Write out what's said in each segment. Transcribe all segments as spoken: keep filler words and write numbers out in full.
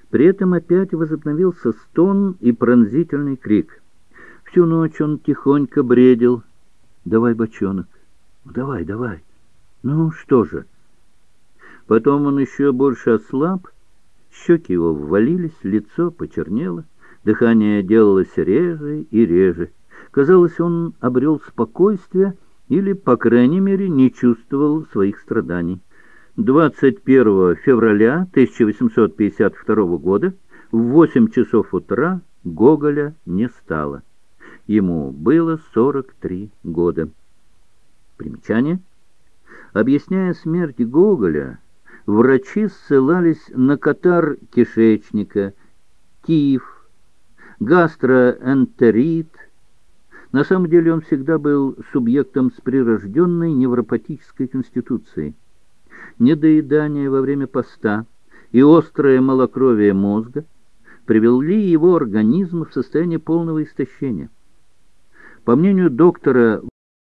При этом опять возобновился стон и пронзительный крик. Всю ночь он тихонько бредил. «Давай, бочонок, давай, давай, ну что же?» Потом он еще больше ослаб, щеки его ввалились, лицо почернело, дыхание делалось реже и реже. Казалось, он обрел спокойствие или, по крайней мере, не чувствовал своих страданий. двадцать первого февраля тысяча восемьсот пятьдесят второго года в восемь часов утра Гоголя не стало. Ему было сорок три года. Примечание. Объясняя смерть Гоголя, врачи ссылались на катар кишечника, тиф, гастроэнтерит. На самом деле он всегда был субъектом с прирожденной невропатической конституцией. Недоедание во время поста и острое малокровие мозга привели его организм в состояние полного истощения. По мнению доктора,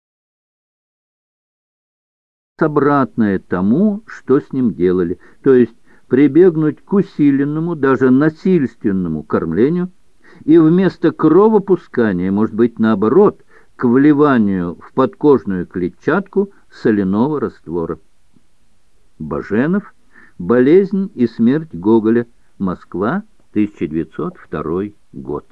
обратное тому, что с ним делали, то есть прибегнуть к усиленному, даже насильственному кормлению, и вместо кровопускания, может быть, наоборот, к вливанию в подкожную клетчатку соляного раствора. Баженов. Болезнь и смерть Гоголя. Москва, тысяча девятьсот второй год.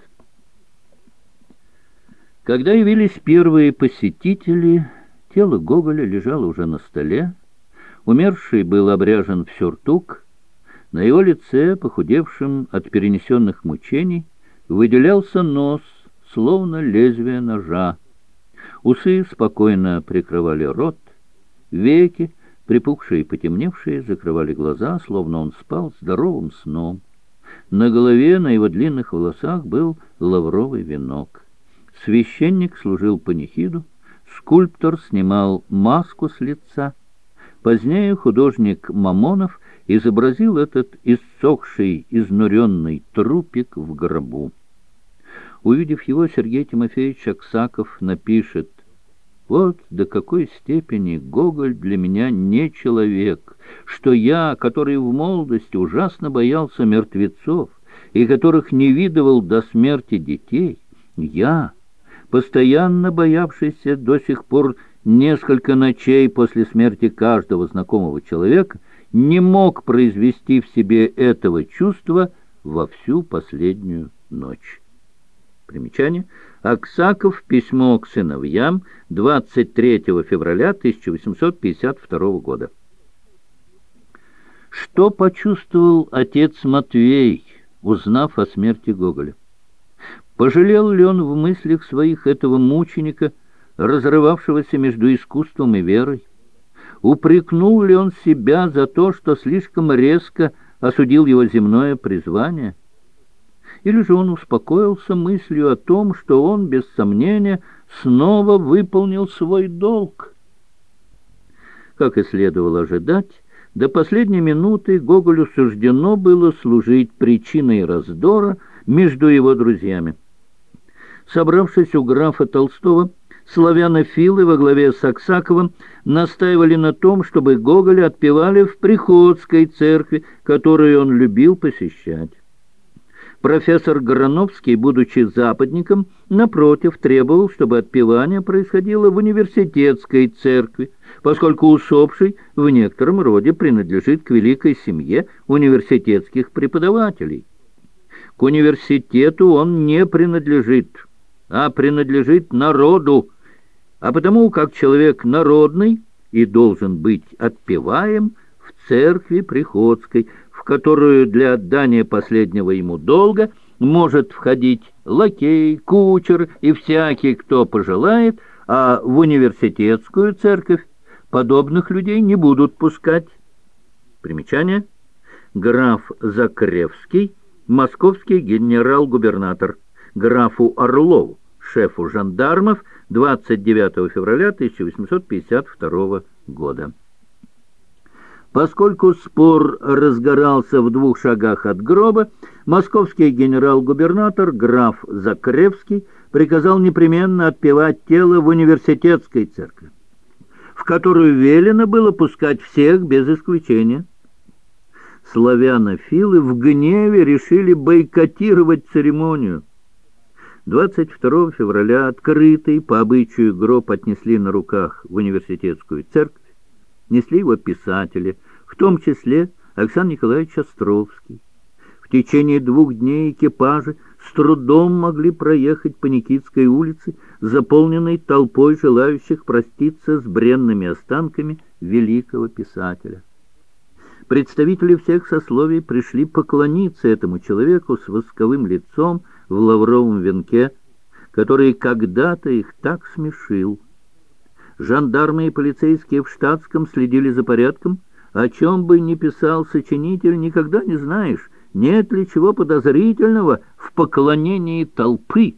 Когда явились первые посетители, тело Гоголя лежало уже на столе. Умерший был обряжен в сюртук. На его лице, похудевшем от перенесенных мучений, выделялся нос, словно лезвие ножа. Усы спокойно прикрывали рот, веки, припухшие и потемневшие, закрывали глаза, словно он спал здоровым сном. На голове, на его длинных волосах был лавровый венок. Священник служил панихиду, скульптор снимал маску с лица. Позднее художник Мамонов изобразил этот иссохший, изнуренный трупик в гробу. Увидев его, Сергей Тимофеевич Аксаков напишет: «Вот до какой степени Гоголь для меня не человек, что я, который в молодости ужасно боялся мертвецов и которых не видывал до смерти детей, я, постоянно боявшийся до сих пор несколько ночей после смерти каждого знакомого человека, не мог произвести в себе этого чувства во всю последнюю ночь». Примечание. Аксаков. Письмо к сыновьям. двадцать третьего февраля тысяча восемьсот пятьдесят второго года. Что почувствовал отец Матвей, узнав о смерти Гоголя? Пожалел ли он в мыслях своих этого мученика, разрывавшегося между искусством и верой? Упрекнул ли он себя за то, что слишком резко осудил его земное призвание? Или же он успокоился мыслью о том, что он, без сомнения, снова выполнил свой долг? Как и следовало ожидать, до последней минуты Гоголю суждено было служить причиной раздора между его друзьями. Собравшись у графа Толстого, славянофилы во главе с Аксаковым настаивали на том, чтобы Гоголя отпевали в Приходской церкви, которую он любил посещать. Профессор Грановский, будучи западником, напротив, требовал, чтобы отпевание происходило в университетской церкви, поскольку усопший в некотором роде принадлежит к великой семье университетских преподавателей. К университету он не принадлежит, а принадлежит народу, а потому, как человек народный, и должен быть отпеваем в церкви Приходской, в которую для отдания последнего ему долга может входить лакей, кучер и всякий, кто пожелает, а в университетскую церковь подобных людей не будут пускать. Примечание. Граф Закревский, московский генерал-губернатор, графу Орлову, шефу жандармов, двадцать девятого февраля тысяча восемьсот пятьдесят второго года. Поскольку спор разгорался в двух шагах от гроба, московский генерал-губернатор граф Закревский приказал непременно отпевать тело в университетской церкви, в которую велено было пускать всех без исключения. славянофилы в гневе решили бойкотировать церемонию. двадцать второго февраля открытый по обычаю гроб отнесли на руках в университетскую церковь, несли его писатели, в том числе Александр Николаевич Островский. В течение двух дней экипажи с трудом могли проехать по Никитской улице, заполненной толпой желающих проститься с бренными останками великого писателя. Представители всех сословий пришли поклониться этому человеку с восковым лицом в лавровом венке, который когда-то их так смешил. Жандармы и полицейские в штатском следили за порядком. О чем бы ни писал сочинитель, никогда не знаешь, нет ли чего подозрительного в поклонении толпы.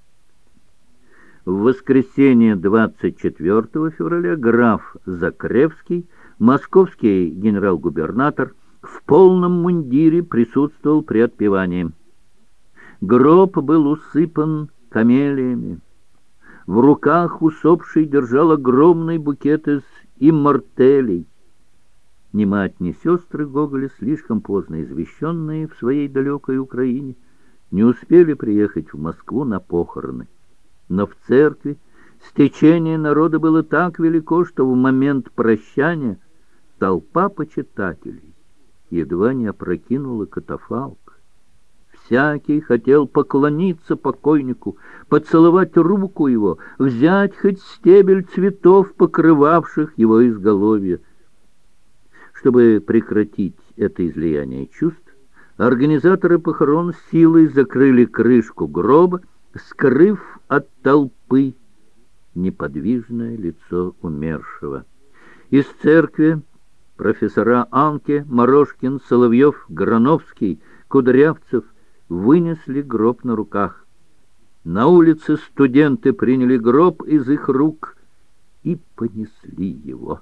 В воскресенье двадцать четвёртого февраля граф Закревский, московский генерал-губернатор, в полном мундире присутствовал при отпевании. Гроб был усыпан камелиями. В руках усопший держал огромный букет из иммортелей. Ни мать, ни сестры Гоголя, слишком поздно извещенные в своей далекой Украине, не успели приехать в Москву на похороны. Но в церкви стечение народа было так велико, что в момент прощания толпа почитателей едва не опрокинула катафалк. Всякий хотел поклониться покойнику, поцеловать руку его, взять хоть стебель цветов, покрывавших его изголовье. Чтобы прекратить это излияние чувств, организаторы похорон силой закрыли крышку гроба, скрыв от толпы неподвижное лицо умершего. Из церкви профессора Анке, Морошкин, Соловьев, Грановский, Кудрявцев вынесли гроб на руках. На улице студенты приняли гроб из их рук и понесли его.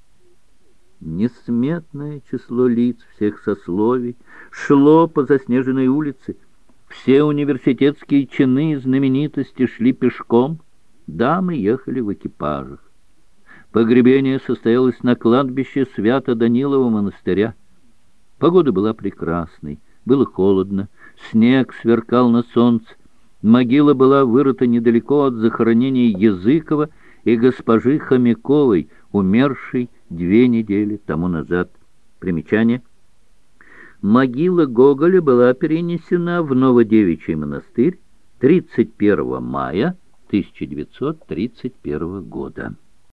Несметное число лиц всех сословий шло по заснеженной улице. Все университетские чины и знаменитости шли пешком, дамы ехали в экипажах. Погребение состоялось на кладбище Свято-Данилова монастыря. Погода была прекрасной, было холодно, снег сверкал на солнце. Могила была вырыта недалеко от захоронений Языкова и госпожи Хомяковой, умершей две недели тому назад. Примечание. Могила Гоголя была перенесена в Новодевичий монастырь тридцать первого мая тысяча девятьсот тридцать первого года.